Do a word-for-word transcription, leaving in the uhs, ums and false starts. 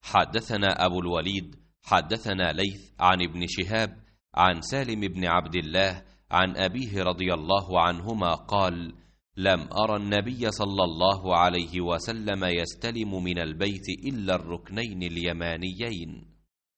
حدثنا أبو الوليد حدثنا ليث عن ابن شهاب عن سالم بن عبد الله عن أبيه رضي الله عنهما قال: لم أرى النبي صلى الله عليه وسلم يستلم من البيت إلا الركنين اليمانيين.